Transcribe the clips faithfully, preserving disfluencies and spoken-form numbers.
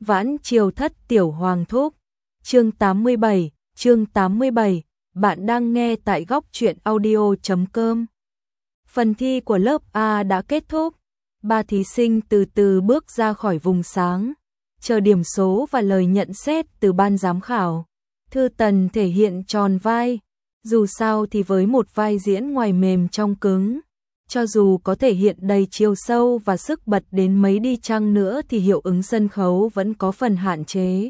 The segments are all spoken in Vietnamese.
Vãn Triều Thất Tiểu Hoàng Thúc. Chương tám mươi bảy, chương tám mươi bảy, bạn đang nghe tại góc truyện audio chấm com. Phần thi của lớp A đã kết thúc. Ba thí sinh từ từ bước ra khỏi vùng sáng, chờ điểm số và lời nhận xét từ ban giám khảo. Thư Tần thể hiện tròn vai, dù sao thì với một vai diễn ngoài mềm trong cứng, cho dù có thể hiện đầy chiều sâu và sức bật đến mấy đi chăng nữa thì hiệu ứng sân khấu vẫn có phần hạn chế.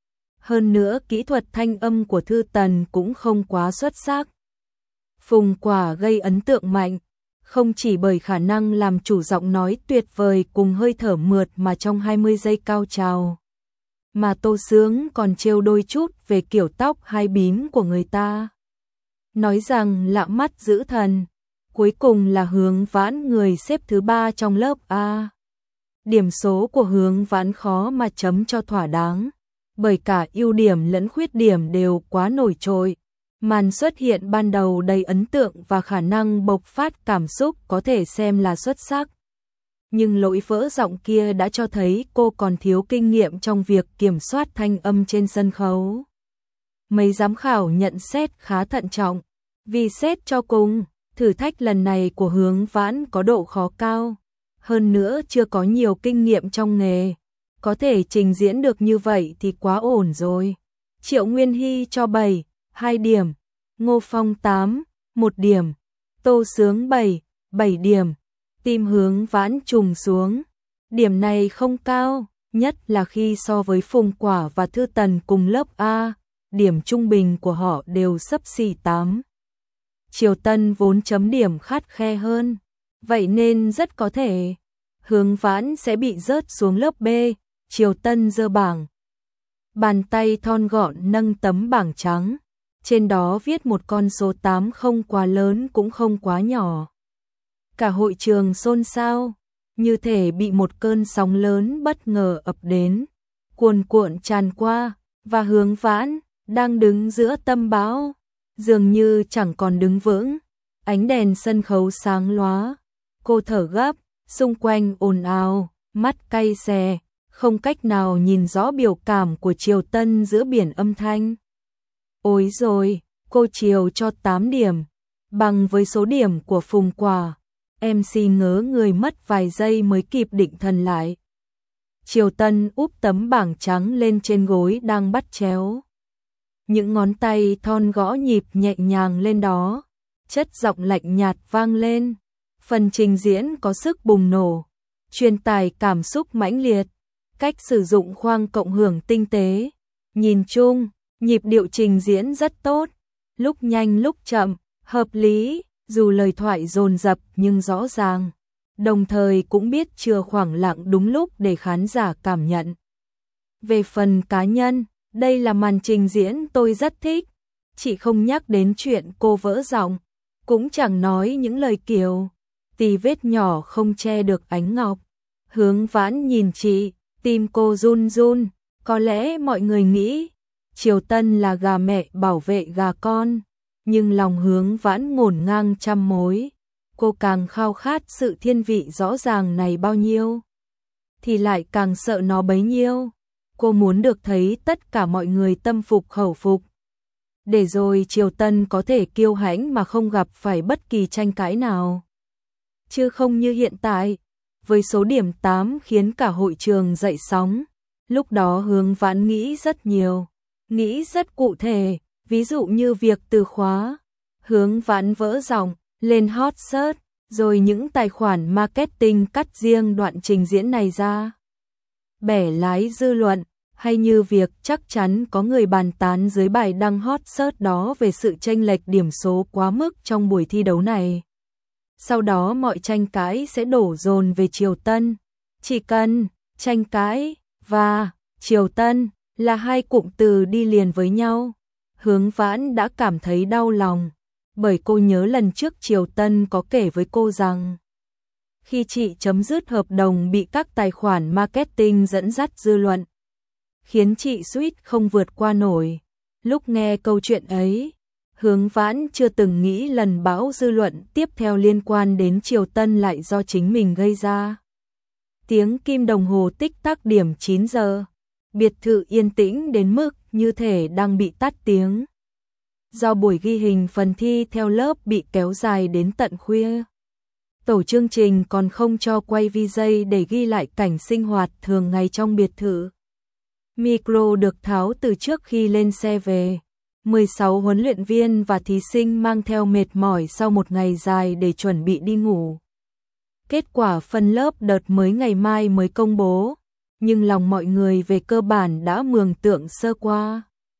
Hơn nữa kỹ thuật thanh âm của Thư Tần cũng không quá xuất sắc. Phùng Quả gây ấn tượng mạnh, không chỉ bởi khả năng làm chủ giọng nói tuyệt vời cùng hơi thở mượt mà trong hai mươi giây cao trào, mà Tô Sướng còn trêu đôi chút về kiểu tóc hai bím của người ta. Nói rằng lạ mắt dữ thần. Cuối cùng là Hướng Vãn, người xếp thứ ba trong lớp A. Điểm số của Hướng Vãn khó mà chấm cho thỏa đáng, bởi cả ưu điểm lẫn khuyết điểm đều quá nổi trội. Màn xuất hiện ban đầu đầy ấn tượng và khả năng bộc phát cảm xúc có thể xem là xuất sắc. Nhưng lỗi vỡ giọng kia đã cho thấy cô còn thiếu kinh nghiệm trong việc kiểm soát thanh âm trên sân khấu. Mấy giám khảo nhận xét khá thận trọng, vì xét cho cùng, thử thách lần này của Hướng Vãn có độ khó cao, hơn nữa chưa có nhiều kinh nghiệm trong nghề, có thể trình diễn được như vậy thì quá ổn rồi. Triệu Nguyên Hy cho bảy, hai điểm, Ngô Phong tám, một điểm, Tô Sướng bảy, bảy điểm, tim Hướng Vãn trùng xuống. Điểm này không cao, nhất là khi so với Phùng Quả và Thư Tần cùng lớp A, điểm trung bình của họ đều xấp xỉ tám. Triều Tân vốn chấm điểm khắt khe hơn, vậy nên rất có thể Hướng Vãn sẽ bị rớt xuống lớp B. Triều Tân giơ bảng, bàn tay thon gọn nâng tấm bảng trắng, trên đó viết một con số tám, không quá lớn cũng không quá nhỏ. Cả hội trường xôn xao, như thể bị một cơn sóng lớn bất ngờ ập đến, cuồn cuộn tràn qua, và Hướng Vãn đang đứng giữa tâm bão, dường như chẳng còn đứng vững. Ánh đèn sân khấu sáng lóa, cô thở gấp, xung quanh ồn ào, mắt cay xè, không cách nào nhìn rõ biểu cảm của Triều Tân giữa biển âm thanh. Ôi rồi, cô Triều cho tám điểm, bằng với số điểm của Phùng Quả. em xê ngớ người mất vài giây mới kịp định thần lại. Triều Tân úp tấm bảng trắng lên trên gối đang bắt chéo, những ngón tay thon gõ nhịp nhẹ nhàng lên đó, chất giọng lạnh nhạt vang lên. Phần trình diễn có sức bùng nổ, truyền tải cảm xúc mãnh liệt, cách sử dụng khoang cộng hưởng tinh tế. Nhìn chung, nhịp điệu trình diễn rất tốt, lúc nhanh lúc chậm, hợp lý, dù lời thoại dồn dập nhưng rõ ràng, đồng thời cũng biết chừa khoảng lặng đúng lúc để khán giả cảm nhận. Về phần cá nhân, đây là màn trình diễn tôi rất thích, chị không nhắc đến chuyện cô vỡ giọng, cũng chẳng nói những lời kiểu tì vết nhỏ không che được ánh ngọc. Hướng Vãn nhìn chị, tim cô run run, có lẽ mọi người nghĩ Triều Tân là gà mẹ bảo vệ gà con, nhưng lòng Hướng Vãn ngổn ngang trăm mối, cô càng khao khát sự thiên vị rõ ràng này bao nhiêu, thì lại càng sợ nó bấy nhiêu. Cô muốn được thấy tất cả mọi người tâm phục khẩu phục, để rồi Triều Tân có thể kiêu hãnh mà không gặp phải bất kỳ tranh cãi nào. Chứ không như hiện tại, với số điểm tám khiến cả hội trường dậy sóng. Lúc đó Hướng Vãn nghĩ rất nhiều, nghĩ rất cụ thể, ví dụ như việc từ khóa, Hướng Vãn vỡ giọng, lên hot search, rồi những tài khoản marketing cắt riêng đoạn trình diễn này ra, bẻ lái dư luận, hay như việc chắc chắn có người bàn tán dưới bài đăng hot search đó về sự chênh lệch điểm số quá mức trong buổi thi đấu này. Sau đó mọi tranh cãi sẽ đổ dồn về Triều Tân. Chỉ cần tranh cãi và Triều Tân là hai cụm từ đi liền với nhau, Hướng Vãn đã cảm thấy đau lòng, bởi cô nhớ lần trước Triều Tân có kể với cô rằng khi chị chấm dứt hợp đồng bị các tài khoản marketing dẫn dắt dư luận, khiến chị suýt không vượt qua nổi. Lúc nghe câu chuyện ấy, Hướng Vãn chưa từng nghĩ lần bão dư luận tiếp theo liên quan đến Triều Tân lại do chính mình gây ra. Tiếng kim đồng hồ tích tắc điểm chín giờ. biệt thự yên tĩnh đến mức như thể đang bị tắt tiếng. Do buổi ghi hình phần thi theo lớp bị kéo dài đến tận khuya, tổ chương trình còn không cho quay video để ghi lại cảnh sinh hoạt thường ngày trong biệt thự. Micro được tháo từ trước khi lên xe về. mười sáu huấn luyện viên và thí sinh mang theo mệt mỏi sau một ngày dài để chuẩn bị đi ngủ. Kết quả phân lớp đợt mới ngày mai mới công bố, nhưng lòng mọi người về cơ bản đã mường tượng sơ qua.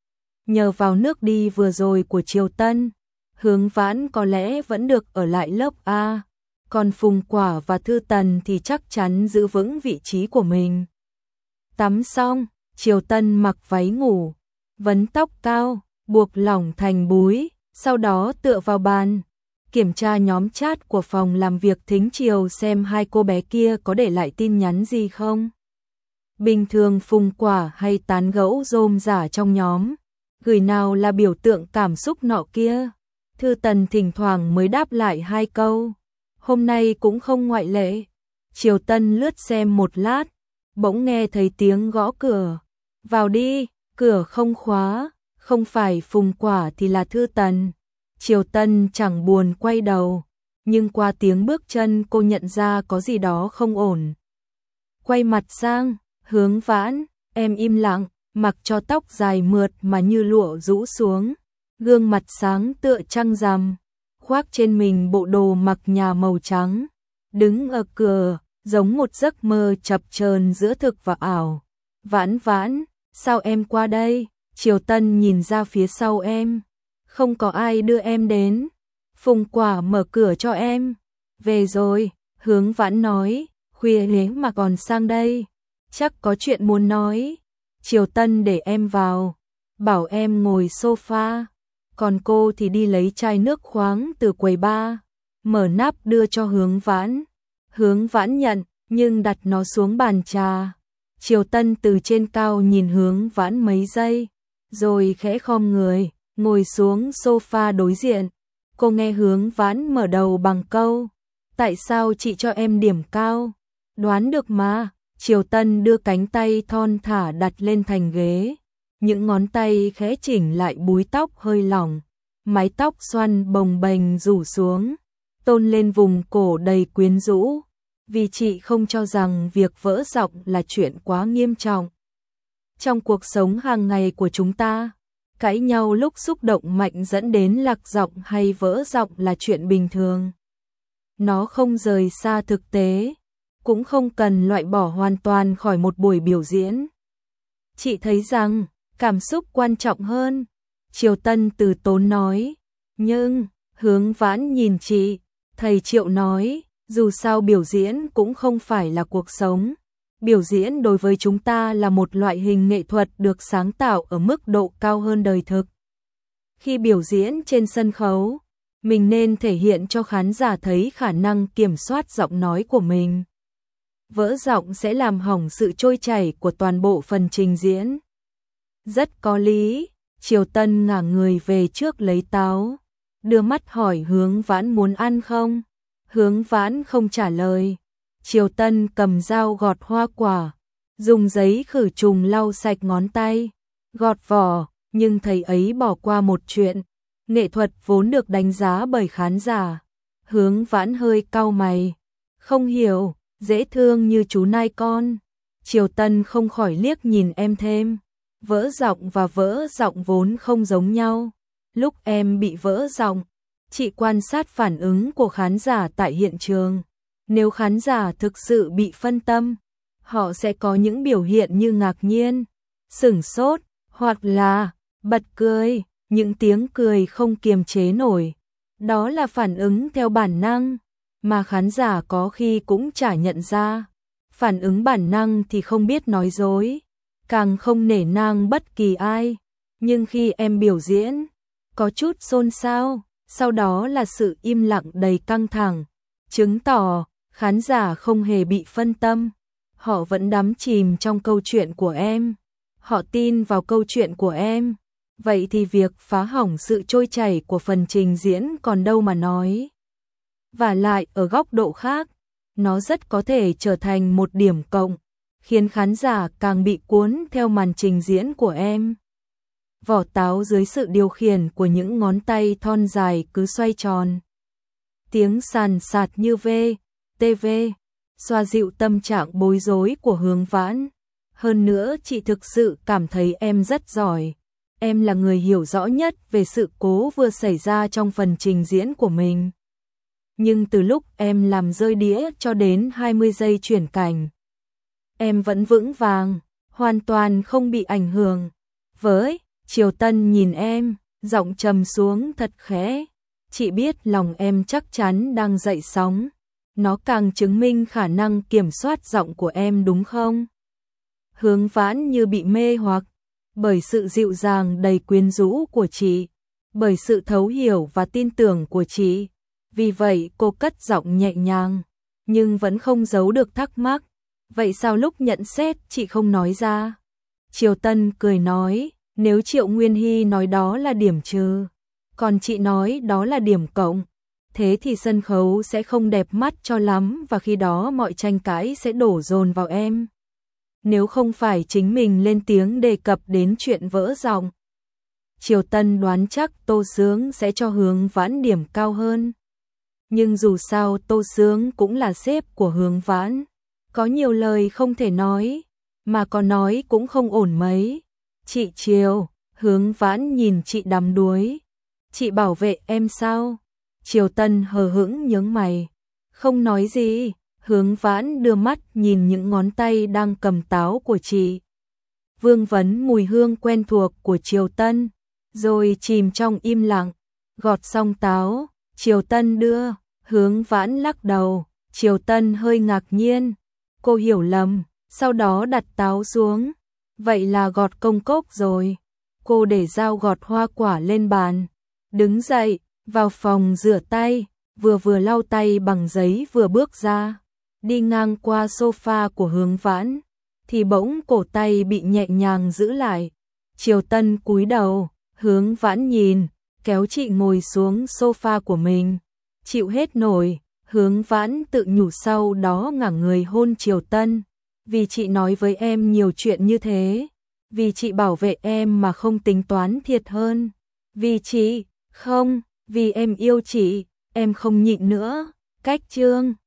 Nhờ vào nước đi vừa rồi của Triều Tân, Hướng Vãn có lẽ vẫn được ở lại lớp A, còn Phùng Quả và Thư Tần thì chắc chắn giữ vững vị trí của mình. Tắm xong, Triều Tân mặc váy ngủ, vấn tóc cao, buộc lỏng thành búi, sau đó tựa vào bàn, kiểm tra nhóm chat của phòng làm việc thính chiều xem hai cô bé kia có để lại tin nhắn gì không. Bình thường Phùng Quả hay tán gẫu rôm rả trong nhóm, gửi nào là biểu tượng cảm xúc nọ kia. Thư Tần thỉnh thoảng mới đáp lại hai câu, hôm nay cũng không ngoại lệ. Triều Tân lướt xem một lát, bỗng nghe thấy tiếng gõ cửa. Vào đi, cửa không khóa, không phải Phùng Quả thì là Thư Tần. Triều Tân chẳng buồn quay đầu, nhưng qua tiếng bước chân cô nhận ra có gì đó không ổn. Quay mặt sang, Hướng Vãn, em im lặng, mặc cho tóc dài mượt mà như lụa rũ xuống, gương mặt sáng tựa trăng rằm, khoác trên mình bộ đồ mặc nhà màu trắng, đứng ở cửa, giống một giấc mơ chập chờn giữa thực và ảo. Vãn Vãn, sao em qua đây? Triều Tân nhìn ra phía sau em. Không có ai đưa em đến. Phùng Quả mở cửa cho em. Về rồi, Hướng Vãn nói, khuya thế mà còn sang đây. Chắc có chuyện muốn nói. Triều Tân để em vào, bảo em ngồi sofa. Còn cô thì đi lấy chai nước khoáng từ quầy bar, mở nắp đưa cho Hướng Vãn. Hướng Vãn nhận, nhưng đặt nó xuống bàn trà. Triều Tân từ trên cao nhìn Hướng Vãn mấy giây, rồi khẽ khom người, ngồi xuống sofa đối diện. Cô nghe Hướng Vãn mở đầu bằng câu, tại sao chị cho em điểm cao? Đoán được mà. Triều Tân đưa cánh tay thon thả đặt lên thành ghế, những ngón tay khẽ chỉnh lại búi tóc hơi lỏng, mái tóc xoăn bồng bềnh rủ xuống, tôn lên vùng cổ đầy quyến rũ. Vì chị không cho rằng việc vỡ giọng là chuyện quá nghiêm trọng. Trong cuộc sống hàng ngày của chúng ta, cãi nhau lúc xúc động mạnh dẫn đến lạc giọng hay vỡ giọng là chuyện bình thường. Nó không rời xa thực tế, cũng không cần loại bỏ hoàn toàn khỏi một buổi biểu diễn. Chị thấy rằng, cảm xúc quan trọng hơn. Triều Tân từ tốn nói. Nhưng, Hướng Vãn nhìn chị, thầy Triệu nói, dù sao biểu diễn cũng không phải là cuộc sống. Biểu diễn đối với chúng ta là một loại hình nghệ thuật được sáng tạo ở mức độ cao hơn đời thực. Khi biểu diễn trên sân khấu, mình nên thể hiện cho khán giả thấy khả năng kiểm soát giọng nói của mình. Vỡ giọng sẽ làm hỏng sự trôi chảy của toàn bộ phần trình diễn. Rất có lý. Triều Tân ngả người về trước lấy táo, đưa mắt hỏi Hướng Vãn muốn ăn không. Hướng Vãn không trả lời. Triều Tân cầm dao gọt hoa quả, dùng giấy khử trùng lau sạch ngón tay, gọt vỏ, nhưng thầy ấy bỏ qua một chuyện, nghệ thuật vốn được đánh giá bởi khán giả. Hướng Vãn hơi cau mày, không hiểu, dễ thương như chú nai con. Triều Tân không khỏi liếc nhìn em thêm. Vỡ giọng và vỡ giọng vốn không giống nhau. Lúc em bị vỡ giọng, chị quan sát phản ứng của khán giả tại hiện trường. Nếu khán giả thực sự bị phân tâm, họ sẽ có những biểu hiện như ngạc nhiên, sửng sốt, hoặc là bật cười, những tiếng cười không kiềm chế nổi. Đó là phản ứng theo bản năng, mà khán giả có khi cũng chả nhận ra. Phản ứng bản năng thì không biết nói dối, càng không nể nang bất kỳ ai. Nhưng khi em biểu diễn, có chút xôn xao, sau đó là sự im lặng đầy căng thẳng, chứng tỏ khán giả không hề bị phân tâm. Họ vẫn đắm chìm trong câu chuyện của em. Họ tin vào câu chuyện của em. Vậy thì việc phá hỏng sự trôi chảy của phần trình diễn còn đâu mà nói. Và lại ở góc độ khác, nó rất có thể trở thành một điểm cộng. khiến khán giả càng bị cuốn theo màn trình diễn của em. Vỏ táo dưới sự điều khiển của những ngón tay thon dài cứ xoay tròn. Tiếng sàn sạt như vê, tê vê, xoa dịu tâm trạng bối rối của Hướng Vãn. Hơn nữa chị thực sự cảm thấy em rất giỏi. Em là người hiểu rõ nhất về sự cố vừa xảy ra trong phần trình diễn của mình. Nhưng từ lúc em làm rơi đĩa cho đến hai mươi giây chuyển cảnh, em vẫn vững vàng, hoàn toàn không bị ảnh hưởng. Với Triều Tân nhìn em, giọng trầm xuống thật khẽ. Chị biết lòng em chắc chắn đang dậy sóng. Nó càng chứng minh khả năng kiểm soát giọng của em đúng không? Hướng Vãn như bị mê hoặc bởi sự dịu dàng đầy quyến rũ của chị, bởi sự thấu hiểu và tin tưởng của chị. Vì vậy cô cất giọng nhẹ nhàng, nhưng vẫn không giấu được thắc mắc. Vậy sao lúc nhận xét chị không nói ra? Triều Tân cười nói, nếu Triệu Nguyên Hy nói đó là điểm trừ, còn chị nói đó là điểm cộng, thế thì sân khấu sẽ không đẹp mắt cho lắm và khi đó mọi tranh cãi sẽ đổ dồn vào em. Nếu không phải chính mình lên tiếng đề cập đến chuyện vỡ giọng. Triều Tân đoán chắc Tô Sướng sẽ cho Hướng Vãn điểm cao hơn. Nhưng dù sao Tô Sướng cũng là sếp của Hướng Vãn. Có nhiều lời không thể nói, mà có nói cũng không ổn mấy. Chị Triều, Hướng Vãn nhìn chị đắm đuối. Chị bảo vệ em sao? Triều Tân hờ hững nhướng mày. Không nói gì. Hướng Vãn đưa mắt nhìn những ngón tay đang cầm táo của chị. Vương vấn mùi hương quen thuộc của Triều Tân, rồi chìm trong im lặng. Gọt xong táo, Triều Tân đưa, Hướng Vãn lắc đầu. Triều Tân hơi ngạc nhiên. Cô hiểu lầm, sau đó đặt táo xuống. Vậy là gọt công cốc rồi. Cô để dao gọt hoa quả lên bàn. Đứng dậy, vào phòng rửa tay, vừa vừa lau tay bằng giấy vừa bước ra. Đi ngang qua sofa của Hướng Vãn, thì bỗng cổ tay bị nhẹ nhàng giữ lại. Triều Tân cúi đầu, Hướng Vãn nhìn, kéo chị ngồi xuống sofa của mình. Chịu hết nổi, Hướng Vãn tự nhủ sau đó ngả người hôn Triều Tân. Vì chị nói với em nhiều chuyện như thế. Vì chị bảo vệ em mà không tính toán thiệt hơn. Vì chị, không, vì em yêu chị, em không nhịn nữa. Cách chương